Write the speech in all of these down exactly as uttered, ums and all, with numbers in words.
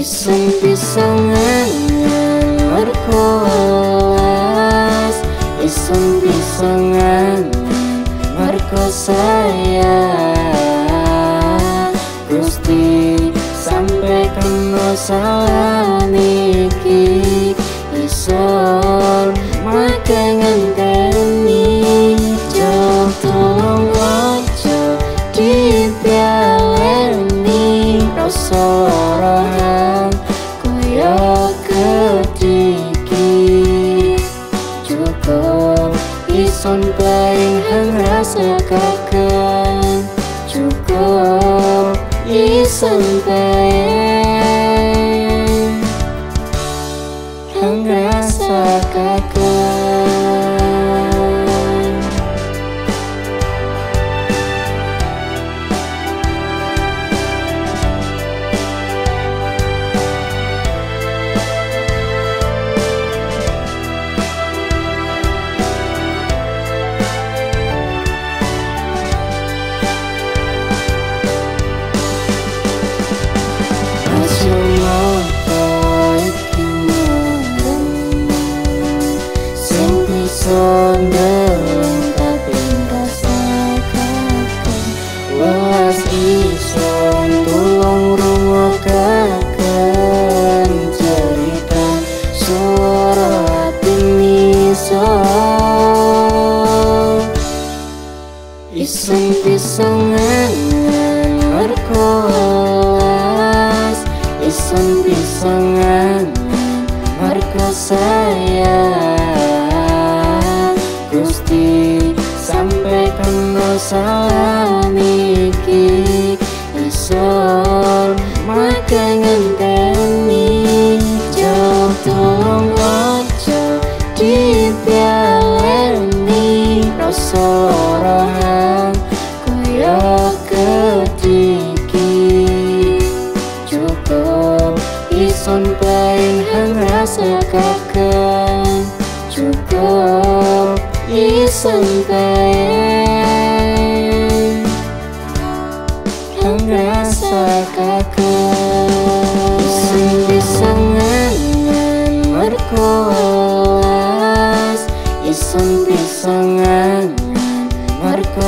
Iseng-pisengan merko welas, iseng-pisengan merko sayang. Gusti sampai kena salah niki, iso make ngenteni. Jauh tolong ojo dipialeni, rasa lorohan koyo kediki. Cukup ison paling hang rasa kakak, cukup ison paling hang rasa kakak. Sondeleng tapi rasa kakak, welas ison tulung rungokaken cerita suara hati nison. Iseng-pisengan merko welas, iseng-pisengan merko sayang. Gusti sampai kena salah niki, iso make ngenteni. Jauh tolong ojo dipialeni, rasa lorohan koyo kediki. Cukup ison paling hang rasa kakak, cukup ison paling hang rasa kakak. Iseng-pisengan merko welas, iseng-pisengan merko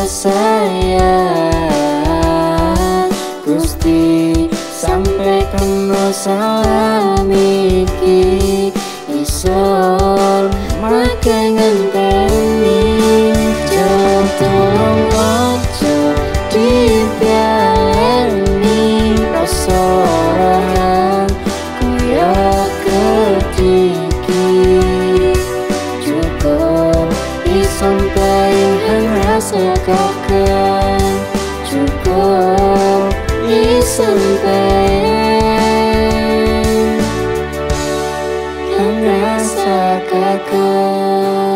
sayang. Gusti sampai kena salah niki, iso make ngenteni. Jauh tolong ojo dipialeni, rasa lorohan koyo kediki. Cukup ison paling hang rasa kakak, cukup ison paling hang rasa kakak.